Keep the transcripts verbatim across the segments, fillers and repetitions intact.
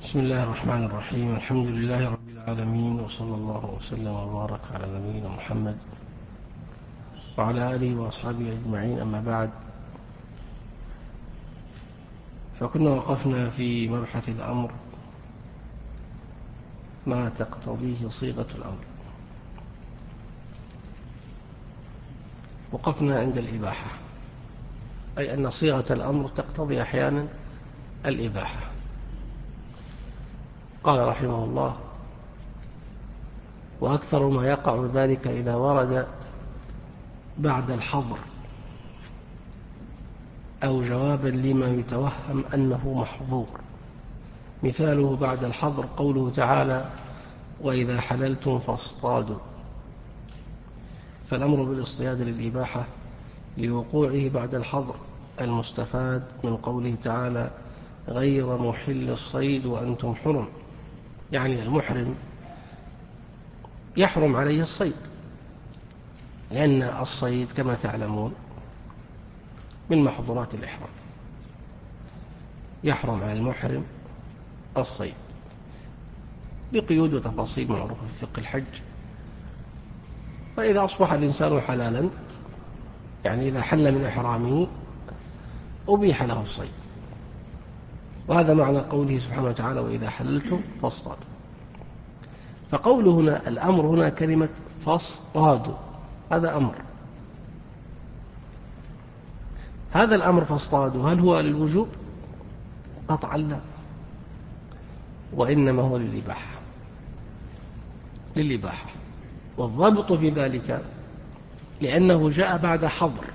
بسم الله الرحمن الرحيم. الحمد لله رب العالمين، وصلى الله وسلم وبارك على نبينا محمد وعلى آله وأصحابه أجمعين. أما بعد، فكنا وقفنا في مبحث الأمر ما تقتضيه صيغة الأمر. وقفنا عند الإباحة، أي أن صيغة الأمر تقتضي أحيانا الإباحة. قال رحمه الله: وأكثر ما يقع ذلك إذا ورد بعد الحظر أو جوابا لما يتوهم أنه محظور. مثاله بعد الحظر قوله تعالى: وإذا حللتم فاصطادوا. فالأمر بالاصطياد للإباحة لوقوعه بعد الحظر المستفاد من قوله تعالى: غير محل الصيد وأنتم حرم، يعني المحرم يحرم عليه الصيد، لأن الصيد كما تعلمون من محظورات الإحرام، يحرم على المحرم الصيد بقيود وتفاصيل معروفة في فقه الحج. فإذا أصبح الإنسان حلالا، يعني إذا حل من إحرامه أبيح له الصيد، وهذا معنى قوله سبحانه وتعالى: وإذا حللتم فاصطادوا. فقوله هنا الأمر هنا كلمة فاصطادوا، هذا أمر. هذا الأمر فاصطادوا هل هو للوجوب؟ قطعا لا، وإنما هو للإباحة للإباحة والضابط في ذلك لأنه جاء بعد حظر،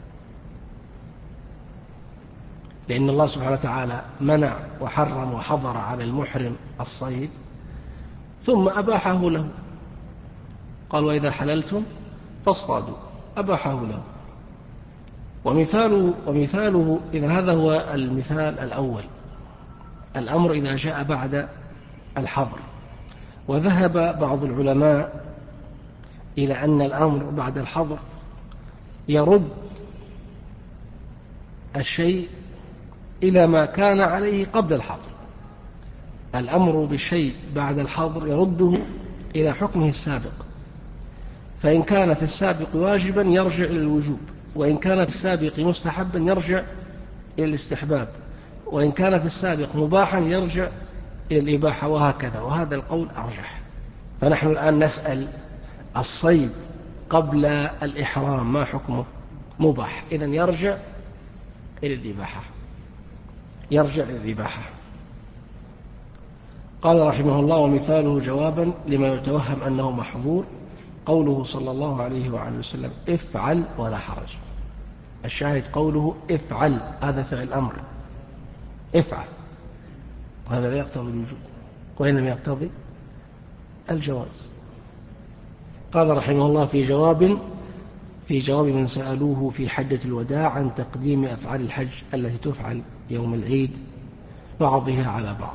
لأن الله سبحانه وتعالى منع وحرم وحظر على المحرم الصيد ثم أباحه له. قال: وإذا حللتم فاصطادوا، أباحه له. ومثاله, ومثاله إذن هذا هو المثال الأول، الأمر إذا جاء بعد الحظر. وذهب بعض العلماء إلى أن الأمر بعد الحظر يرد الشيء إلى ما كان عليه قبل الحظر. الأمر بالشيء بعد الحظر يرده إلى حكمه السابق، فإن كان في السابق واجبا يرجع إلى الوجوب، وإن كان في السابق مستحبا يرجع إلى الاستحباب، وإن كان في السابق مباحا يرجع إلى الإباحة، وهكذا. وهذا القول أرجح. فنحن الآن نسأل: الصيد قبل الإحرام ما حكمه؟ مباح، إذن يرجع إلى الإباحة يرجع إلى الإباحة. قال رحمه الله: ومثاله جوابا لما يتوهم أنه محظور قوله صلى الله عليه وآله وسلم: افعل ولا حرج. الشاهد قوله افعل، هذا فعل أمر، افعل، هذا لا يقتضي الوجوب وإنما يقتضي الجواز. قال رحمه الله: في جواب في جواب من سألوه في حجة الوداع عن تقديم أفعال الحج التي تفعل يوم العيد بعضها على بعض،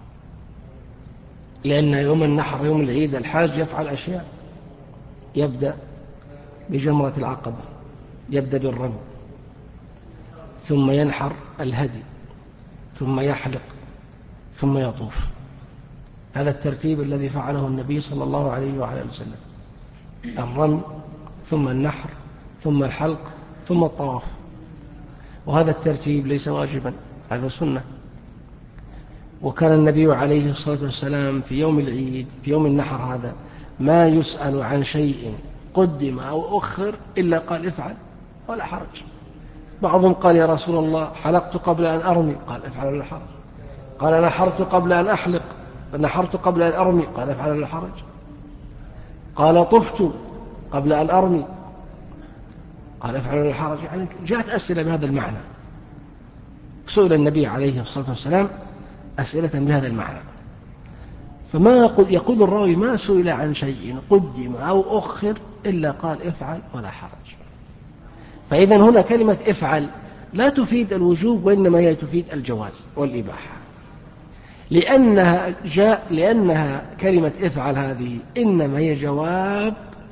لأن يوم النحر يوم العيد الحاج يفعل أشياء، يبدأ بجمرة العقبة، يبدأ بالرمي، ثم ينحر الهدي، ثم يحلق، ثم يطوف. هذا الترتيب الذي فعله النبي صلى الله عليه وعلى آله وسلم: الرمي، ثم النحر، ثم الحلق، ثم الطواف. وهذا الترتيب ليس واجبا، هذا سنة. وكان النبي عليه الصلاة والسلام في يوم العيد في يوم النحر هذا ما يسأل عن شيء قدم أو أخر إلا قال: افعل ولا حرج. بعضهم قال: يا رسول الله، حلقت قبل أن أرمي، قال: افعل ولا حرج. قال: نحرت قبل أن أحلق، نحرت قبل أن أرمي، قال: افعل ولا حرج. قال: طفت قبل أن أرمي، قال: افعل ولا حرج. يعني جاءت أسئلة بهذا المعنى، سئل النبي عليه الصلاة والسلام أسئلة بهذا المعنى. فما يقول الراوي: ما سئل عن شيء قدم أو أخر إلا قال: افعل ولا حرج. فإذن هنا كلمة افعل لا تفيد الوجوب، وإنما هي تفيد الجواز والإباحة، لأنها, جاء لأنها كلمة افعل هذه إنما هي جواب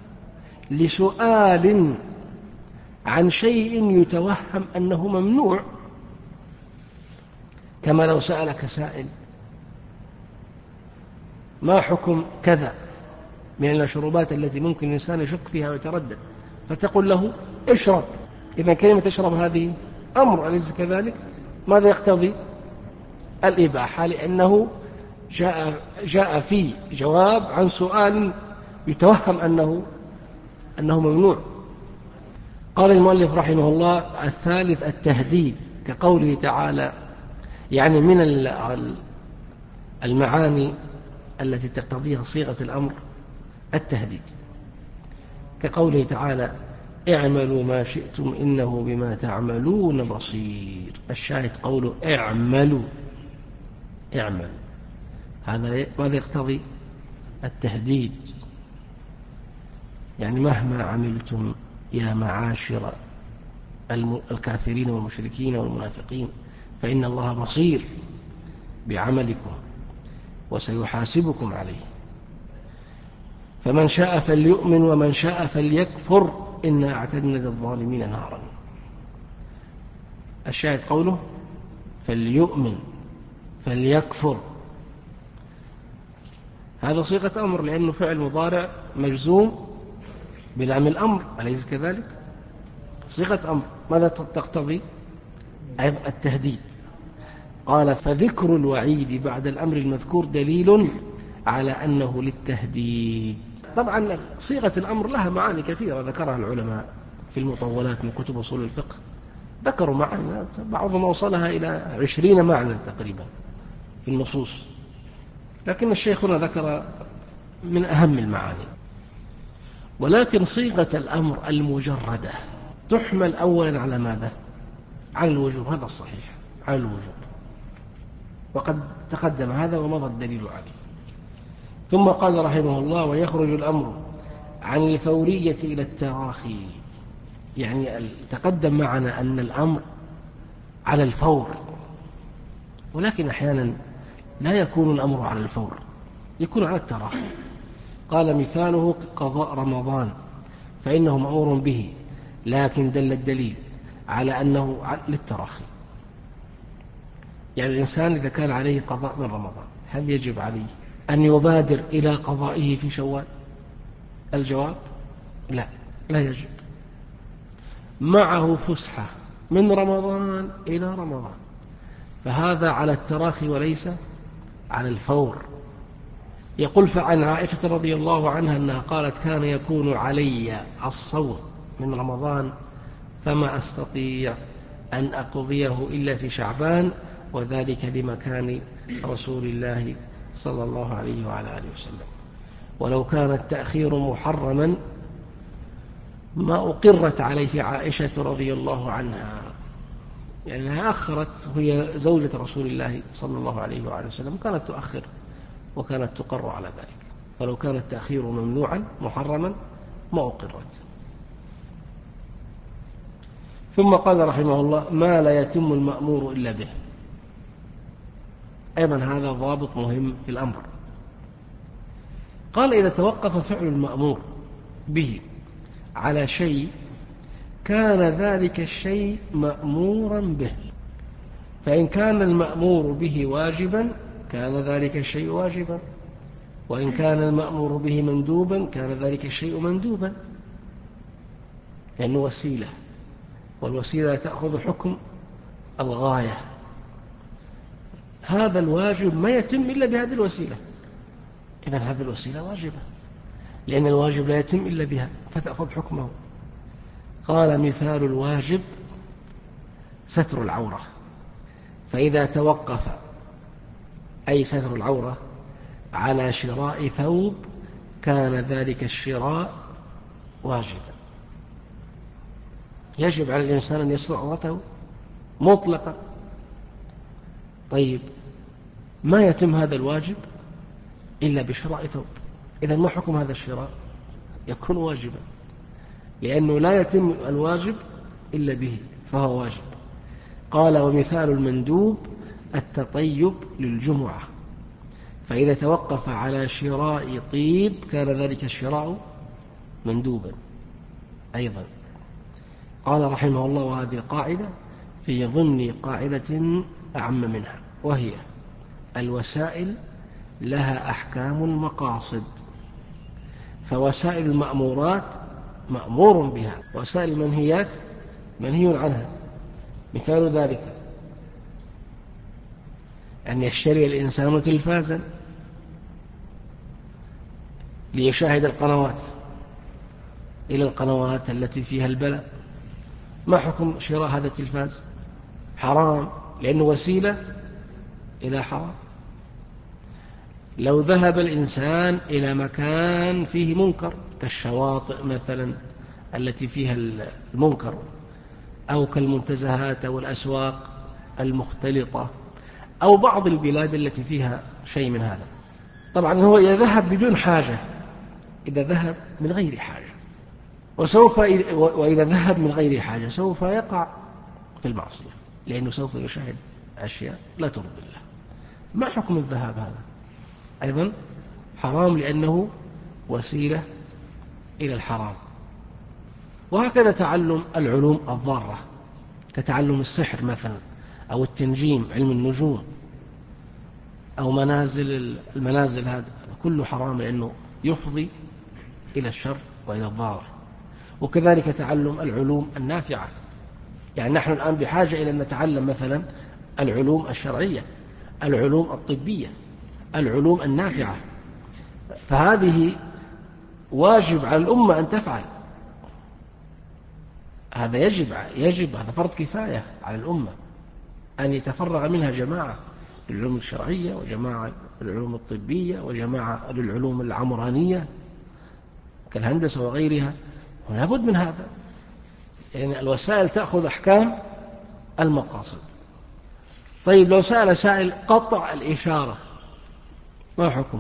لسؤال عن شيء يتوهم أنه ممنوع. كما لو سألك سائل: ما حكم كذا من المشروبات التي ممكن الإنسان يشك فيها ويتردد، فتقول له اشرب. إذا كلمة اشرب هذه أمر، أليس كذلك؟ ماذا يقتضي؟ الإباحة، لأنه جاء, جاء في جواب عن سؤال يتوهم أنه, أنه ممنوع. قال المؤلف رحمه الله: الثالث التهديد، كقوله تعالى، يعني من المعاني التي تقتضيها صيغة الأمر التهديد، كقوله تعالى: اعملوا ما شئتم إنه بما تعملون بصير. الشاهد قوله اعملوا، اعمل، هذا ماذا يقتضي؟ التهديد، يعني مهما عملتم يا معاشر الكافرين والمشركين والمنافقين فإن الله بصير بعملكم وسيحاسبكم عليه، فمن شاء فليؤمن ومن شاء فليكفر إنا أعتدنا للظالمين نارا. الشاهد قوله فليؤمن فليكفر، هذا صيغة أمر لأنه فعل مضارع مجزوم بلام الأمر، أليس كذلك؟ صيغة أمر ماذا تقتضي؟ التهديد. قال: فذكر الوعيد بعد الأمر المذكور دليل على أنه للتهديد. طبعا صيغة الأمر لها معاني كثيرة ذكرها العلماء في المطولات من كتب أصول الفقه، ذكروا معاني بعضهم وصلها إلى عشرين معنى تقريبا في النصوص، لكن الشيخ هنا ذكر من أهم المعاني. ولكن صيغة الأمر المجردة تحمل أولا على ماذا؟ على الوجوب، هذا الصحيح، على الوجوب، وقد تقدم هذا ومضى الدليل عليه. ثم قال رحمه الله: ويخرج الأمر عن الفورية إلى التراخي، يعني تقدم معنا أن الأمر على الفور، ولكن أحيانا لا يكون الأمر على الفور، يكون على التراخي. قال: مثاله قضاء رمضان فإنه مأمور به، لكن دل الدليل على أنه للتراخي. يعني الإنسان إذا كان عليه قضاء من رمضان هل يجب عليه أن يبادر إلى قضائه في شوال؟ الجواب لا، لا يجب. معه فسحة من رمضان إلى رمضان، فهذا على التراخي وليس على الفور. يقول: فعن عائشة رضي الله عنها أنها قالت: كان يكون علي الصوم من رمضان فما أستطيع أن أقضيه إلا في شعبان، وذلك لمكان رسول الله صلى الله عليه وعلى آله وسلم، ولو كان التأخير محرما ما أقرت عليه عائشة رضي الله عنها، يعني أنها أخرت، هي زوجة رسول الله صلى الله عليه وعلى وسلم، كانت تؤخر وكانت تقر على ذلك، فلو كان التأخير ممنوعا محرما ما أقرت. ثم قال رحمه الله: ما لا يتم المأمور إلا به. أيضا هذا ضابط مهم في الأمر. قال: إذا توقف فعل المأمور به على شيء كان ذلك الشيء مأمورا به، فإن كان المأمور به واجبا كان ذلك الشيء واجبا، وإن كان المأمور به مندوبا كان ذلك الشيء مندوبا، لأنه وسيلة، والوسيلة تأخذ حكم الغاية. هذا الواجب ما يتم إلا بهذه الوسيلة، إذن هذه الوسيلة واجبة، لأن الواجب لا يتم إلا بها فتأخذ حكمه. قال: مثال الواجب ستر العورة، فإذا توقف أي ستر العورة على شراء ثوب كان ذلك الشراء واجبا. يجب على الإنسان أن يستر عورته مطلقا. طيب، ما يتم هذا الواجب إلا بشراء ثوب، إذن ما حكم هذا الشراء؟ يكون واجبا، لأنه لا يتم الواجب إلا به فهو واجب. قال: ومثال المندوب التطيب للجمعة، فإذا توقف على شراء طيب كان ذلك الشراء مندوبا أيضا. قال رحمه الله: وهذه قاعدة في ضمن قاعدة أعم منها، وهي الوسائل لها أحكام المقاصد، فوسائل المأمورات مأمور بها، وسائل المنهيات منهي عنها. مثال ذلك أن يشتري الإنسان تلفازا ليشاهد القنوات إلى القنوات التي فيها البلاء. ما حكم شراء هذا التلفاز؟ حرام، لأنه وسيلة إلى حرام. لو ذهب الإنسان إلى مكان فيه منكر كالشواطئ مثلا التي فيها المنكر، أو كالمنتزهات أو الأسواق المختلطة، أو بعض البلاد التي فيها شيء من هذا. طبعا هو إذا ذهب بدون حاجة، إذا ذهب من غير حاجة، وسوف وإذا ذهب من غير حاجة سوف يقع في المعصية، لأنه سوف يشاهد أشياء لا ترضي الله. ما حكم الذهاب هذا؟ أيضا حرام، لأنه وسيلة إلى الحرام. وهكذا تعلم العلوم الضارة كتعلم السحر مثلا، أو التنجيم، علم النجوم، أو منازل المنازل، هذا كله حرام لأنه يفضي إلى الشر وإلى الضرر. وكذلك تعلم العلوم النافعة، يعني نحن الآن بحاجة إلى أن نتعلم مثلا العلوم الشرعية، العلوم الطبية، العلوم النافعة، فهذه واجب على الأمة أن تفعل. هذا يجب يجب هذا فرض كفاية على الأمة أن يتفرغ منها جماعة للعلوم الشرعية، وجماعة للعلوم الطبية، وجماعة للعلوم العمرانية كالهندسة وغيرها. ولا بد من هذا، يعني الوسائل تأخذ أحكام المقاصد. طيب لو سأل سائل قطع الإشارة ما حكمه؟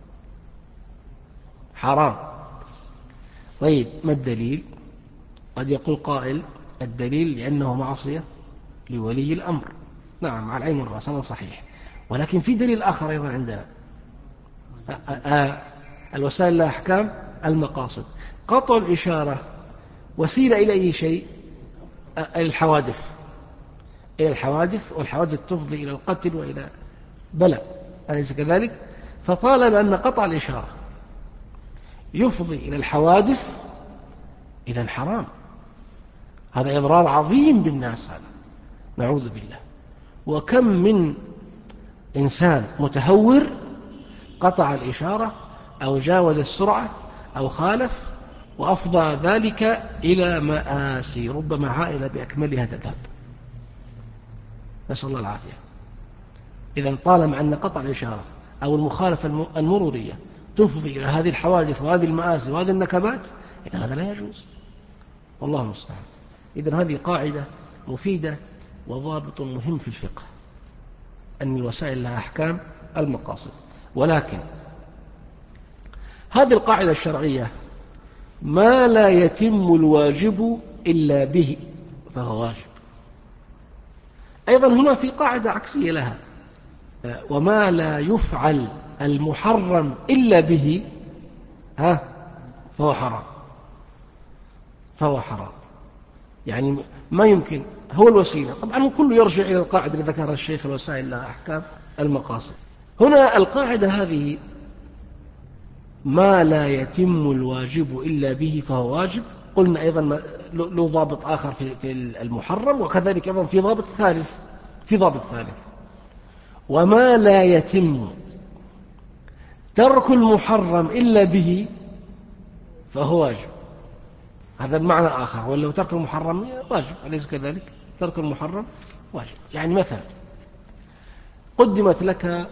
حرام. طيب ما الدليل؟ قد يقول قائل الدليل لأنه معصية لولي الأمر. نعم، على العين والرأس، هذا صحيح، ولكن في دليل آخر أيضا عندنا. الوسائل لها أحكام المقاصد. قطع الإشارة وسيلة إلى أي شيء؟ الحوادث، إلى الحوادث، والحوادث تفضي إلى القتل وإلى بلاء، أليس كذلك؟ فطالب أن قطع الإشارة يفضي إلى الحوادث، إذن حرام. هذا إضرار عظيم بالناس، هذا نعوذ بالله. وكم من إنسان متهور قطع الإشارة أو جاوز السرعة أو خالف، وأفضى ذلك إلى مآسي ربما عائلة بأكملها تذهب، نسأل الله العافية. إذن طالما أن قطع الإشارة أو المخالفة المرورية تفضي إلى هذه الحوادث وهذه المآسي وهذه النكبات، إذن هذا لا يجوز، والله المستعان. إذن هذه قاعدة مفيدة وضابط مهم في الفقه، أن الوسائل لها أحكام المقاصد. ولكن هذه القاعدة الشرعية ما لا يتم الواجب إلا به فهو واجب. أيضا هنا في قاعدة عكسية لها، وما لا يفعل المحرم إلا به ها فهو حرام، فهو حرام. يعني ما يمكن، هو الوسيلة. طبعا كله يرجع إلى القاعدة اللي ذكرها الشيخ، الوسائل لها أحكام المقاصد. هنا القاعدة هذه ما لا يتم الواجب إلا به فهو واجب. قلنا أيضا له ضابط آخر في المحرم، وكذلك أيضا في ضابط ثالث، في ضابط ثالث وما لا يتم ترك المحرم إلا به فهو واجب. هذا بمعنى آخر، ولو ترك المحرم واجب، أليس كذلك؟ ترك المحرم واجب. يعني مثلا قدمت لك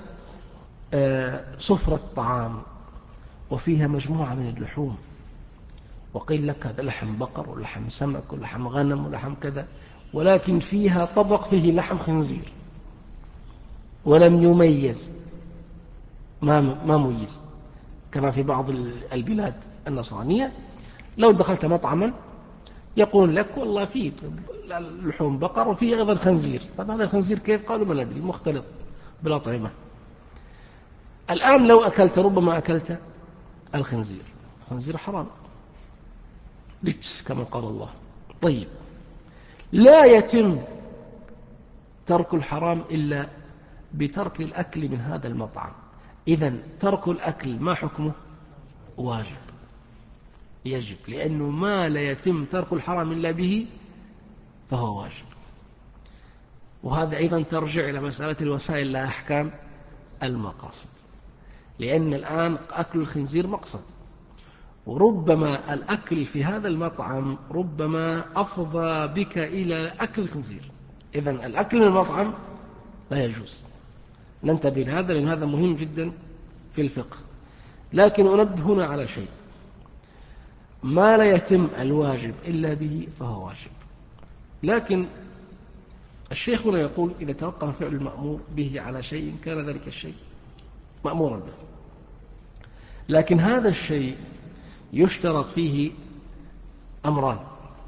سفرة طعام وفيها مجموعة من اللحوم، وقيل لك هذا لحم بقر ولحم سمك ولحم غنم ولحم كذا، ولكن فيها طبق فيه لحم خنزير ولم يميز، ما ما ميز، كما في بعض البلاد النصرانية لو دخلت مطعما يقول لك والله فيه لحوم بقر وفيه أيضا خنزير. طب هذا الخنزير كيف؟ قالوا ما ندري، مختلط بالأطعمة. الآن لو أكلت ربما أكلت الخنزير، الخنزير حرام رجس كما قال الله. طيب لا يتم ترك الحرام إلا بترك الأكل من هذا المطعم، إذن ترك الأكل ما حكمه؟ واجب، يجب، لأنه ما لا يتم ترك الحرام إلا به فهو واجب. وهذا أيضا ترجع إلى مسألة الوسائل لا أحكام المقاصد، لأن الآن أكل الخنزير مقصد، وربما الأكل في هذا المطعم ربما أفضى بك إلى أكل الخنزير. إذن الأكل من المطعم لا يجوز، ننتبه لهذا لأن هذا مهم جدا في الفقه. لكن أنبه هنا على شيء، ما لا يتم الواجب إلا به فهو واجب. لكن الشيخ هنا يقول إذا توقف فعل المأمور به على شيء كان ذلك الشيء مأمورا به، لكن هذا الشيء يشترط فيه أمران.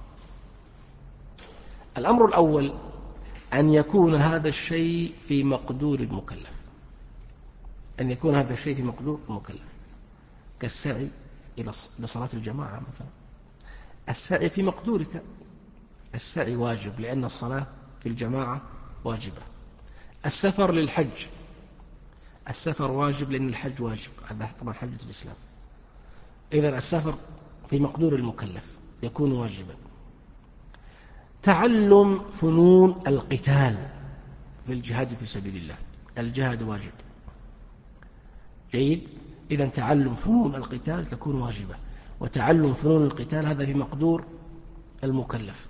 الأمر الأول أن يكون هذا الشيء في مقدور المكلف، أن يكون هذا الشيء في مقدور المكلف، كالسعي إلى صلاة الجماعة مثلا. السعي في مقدورك، السعي واجب لأن الصلاة في الجماعة واجبة. السفر للحج، السفر واجب لأن الحج واجب، هذا طبعا حجة الإسلام. إذن السفر في مقدور المكلف يكون واجبا. تعلم فنون القتال في الجهاد في سبيل الله، الجهاد واجب، جيد. إذن تعلم فنون القتال تكون واجبة، وتعلم فنون القتال هذا في مقدور المكلف.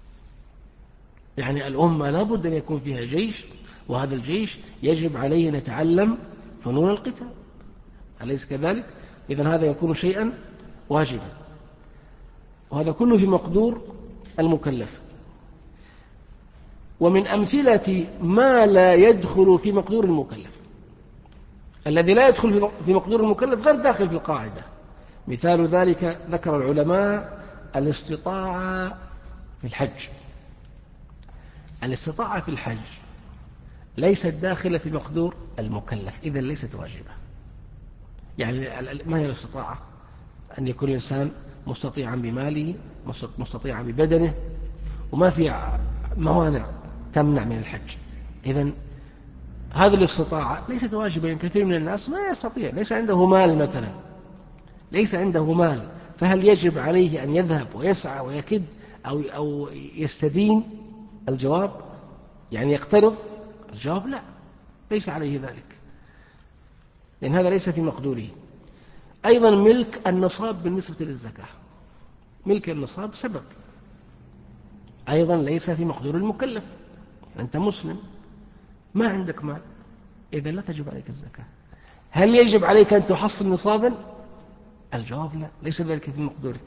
يعني الأمة لابد أن يكون فيها جيش، وهذا الجيش يجب عليه أن يتعلم فنون القتال، أليس كذلك؟ إذن هذا يكون شيئا واجبا، وهذا كله في مقدور المكلف. ومن أمثلة ما لا يدخل في مقدور المكلف، الذي لا يدخل في مقدور المكلف غير داخل في القاعدة. مثال ذلك ذكر العلماء الاستطاعة في الحج. الاستطاعة في الحج ليست داخلة في مقدور المكلف، إذن ليست واجبة. يعني ما هي الاستطاعة؟ أن يكون الإنسان مستطيعا بماله، مستطيعا ببدنه، وما في موانع تمنع من الحج. إذن هذه الاستطاعة ليست واجبة، لأن كثير من الناس ما يستطيع، ليس عنده مال مثلا، ليس عنده مال، فهل يجب عليه أن يذهب ويسعى ويكد أو, أو يستدين؟ الجواب يعني يقترض؟ الجواب لا، ليس عليه ذلك، لأن هذا ليس في مقدوره. أيضا ملك النصاب بالنسبة للزكاة، ملك النصاب سبب، أيضا ليس في مقدور المكلف. أنت مسلم ما عندك مال، إذا لا تجب عليك الزكاة. هل يجب عليك أن تحصل نصابا؟ الجواب لا، ليس ذلك في مقدورك.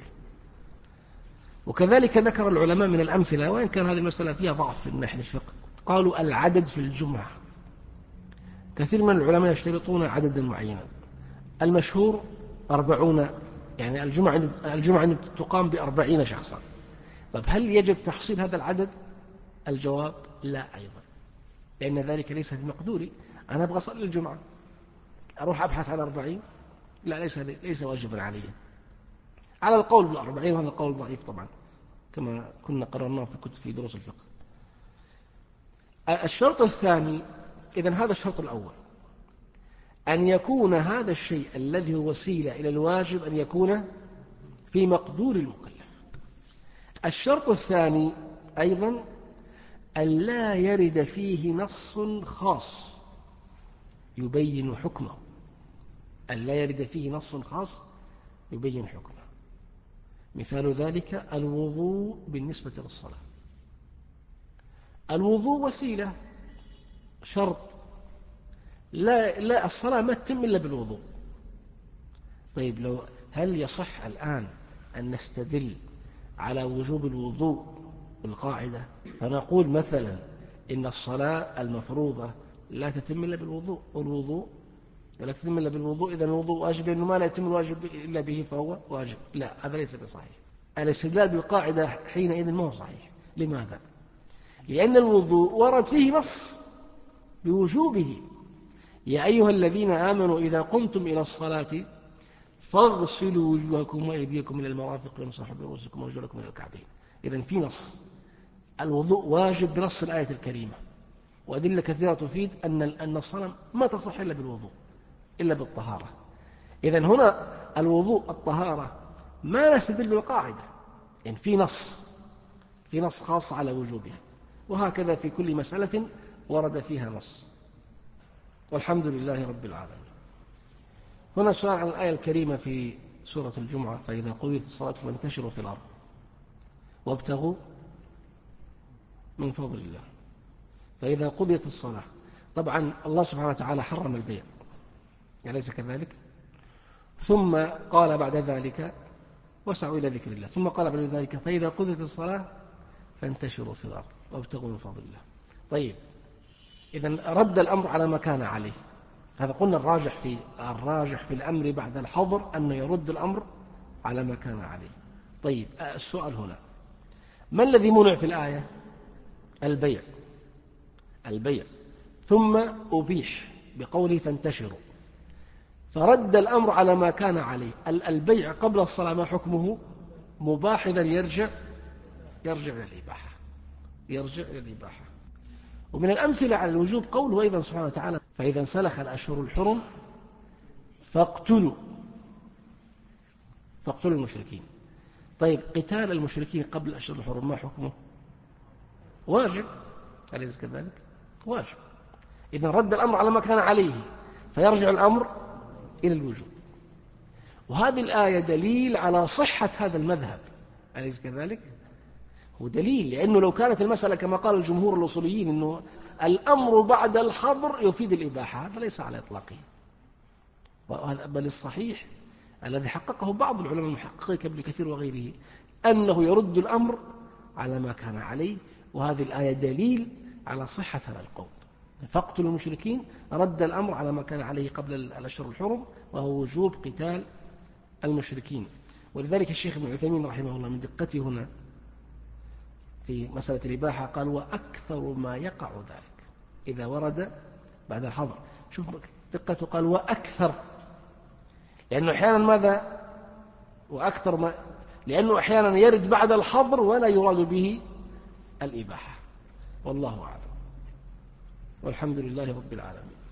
وكذلك ذكر العلماء من الأمثلة، وإن كان هذه المسألة فيها ضعف من ناحية الفقه، قالوا العدد في الجمعة. كثير من العلماء يشترطون عددا معينا، المشهور أربعون، يعني الجمعة الجمعة تقام بأربعين شخصا. طيب هل يجب تحصيل هذا العدد؟ الجواب لا أيضا، لأن ذلك ليس في مقدوري. أنا أبغى أصلي الجمعة، أروح أبحث عن أربعين؟ لا، ليس ليس واجبا علي، على القول بالأربعين، وهذا قول ضعيف طبعا كما كنا قررناه في كتب في دروس الفقه. الشرط الثاني، إذن هذا الشرط الأول، أن يكون هذا الشيء الذي هو وسيلة إلى الواجب أن يكون في مقدور المكلف. الشرط الثاني أيضا أن لا يرد فيه نص خاص يبين حكمه، أن لا يرد فيه نص خاص يبين حكمه. مثال ذلك الوضوء بالنسبة للصلاة. الوضوء وسيلة، شرط، لا, لا الصلاة ما تتم إلا بالوضوء. طيب لو هل يصح الآن أن نستدل على وجوب الوضوء بالقاعدة، فنقول مثلا إن الصلاة المفروضة لا تتم إلا بالوضوء، والوضوء لا تتم إلا بالوضوء، إذن الوضوء واجب، لأنه ما لا يتم الواجب إلا به فهو واجب؟ لا، هذا ليس بصحيح. الاستدلال بالقاعدة حينئذ ما هو صحيح. لماذا؟ لأن الوضوء ورد فيه نص بوجوبه، يا أيها الذين آمنوا إذا قمتم إلى الصلاة فاغسلوا وجوهكم وأيديكم إلى المرافق وامسحوا برؤوسكم وارجلكم إلى الكعبين. إذن في نص، الوضوء واجب بنص الآية الكريمة، وأدلة كثيرة تفيد أن أن الصلاة ما تصح إلا بالوضوء. إلا بالطهارة. إذن هنا الوضوء الطهارة ما نستدل بالقاعدة، يعني في نص في نص خاص على وجوبها، وهكذا في كل مسألة ورد فيها نص، والحمد لله رب العالمين. هنا سؤال عن الآية الكريمة في سورة الجمعة: فإذا قضيت الصلاة فانتشروا في الأرض وابتغوا من فضل الله. فإذا قضيت الصلاة، طبعا الله سبحانه وتعالى حرم البيع، أليس كذلك؟ ثم قال بعد ذلك: واسعوا إلى ذكر الله. ثم قال بعد ذلك: فإذا قضيت الصلاة فانتشروا في الأرض وابتغوا من فضل الله. طيب، إذن رد الأمر على ما كان عليه. هذا قلنا الراجح في الراجح في الأمر بعد الحظر أنه يرد الأمر على ما كان عليه. طيب، السؤال هنا: ما الذي منع في الآية؟ البيع البيع ثم أبيح بقوله فانتشروا، فرد الأمر على ما كان عليه. البيع قبل الصلاة ما حكمه؟ مباح، إذن يرجع يرجع إلى الإباحة يرجع إلى الإباحة. ومن الأمثلة على الوجوب قوله أيضا سبحانه وتعالى: فإذا انسلخ الأشهر الحرم فاقتلوا فاقتلوا المشركين. طيب، قتال المشركين قبل الأشهر الحرم ما حكمه؟ واجب، أليس كذلك؟ واجب. إذن رد الأمر على ما كان عليه، فيرجع الأمر إلى الوجوب. وهذه الآية دليل على صحة هذا المذهب، أليس كذلك؟ هو دليل، لأنه لو كانت المسألة كما قال الجمهور الأصوليين أنه الأمر بعد الحظر يفيد الإباحة، هذا ليس على إطلاقه، بل الصحيح الذي حققه بعض العلماء المحققين كابن كثير وغيره أنه يرد الأمر على ما كان عليه. وهذه الآية دليل على صحة هذا القول. فاقتلوا المشركين رد الأمر على ما كان عليه قبل الأشهر الحرم، وهو وجوب قتال المشركين. ولذلك الشيخ ابن عثيمين رحمه الله من دقته هنا في مسألة الإباحة قال: وأكثر ما يقع ذلك إذا ورد بعد الحظر. شوف دقته، قال وأكثر، لأنه أحيانا ماذا؟ وأكثر ما لأنه أحيانا يرد بعد الحظر ولا يراد به الإباحة. والله أعلم، والحمد لله رب العالمين.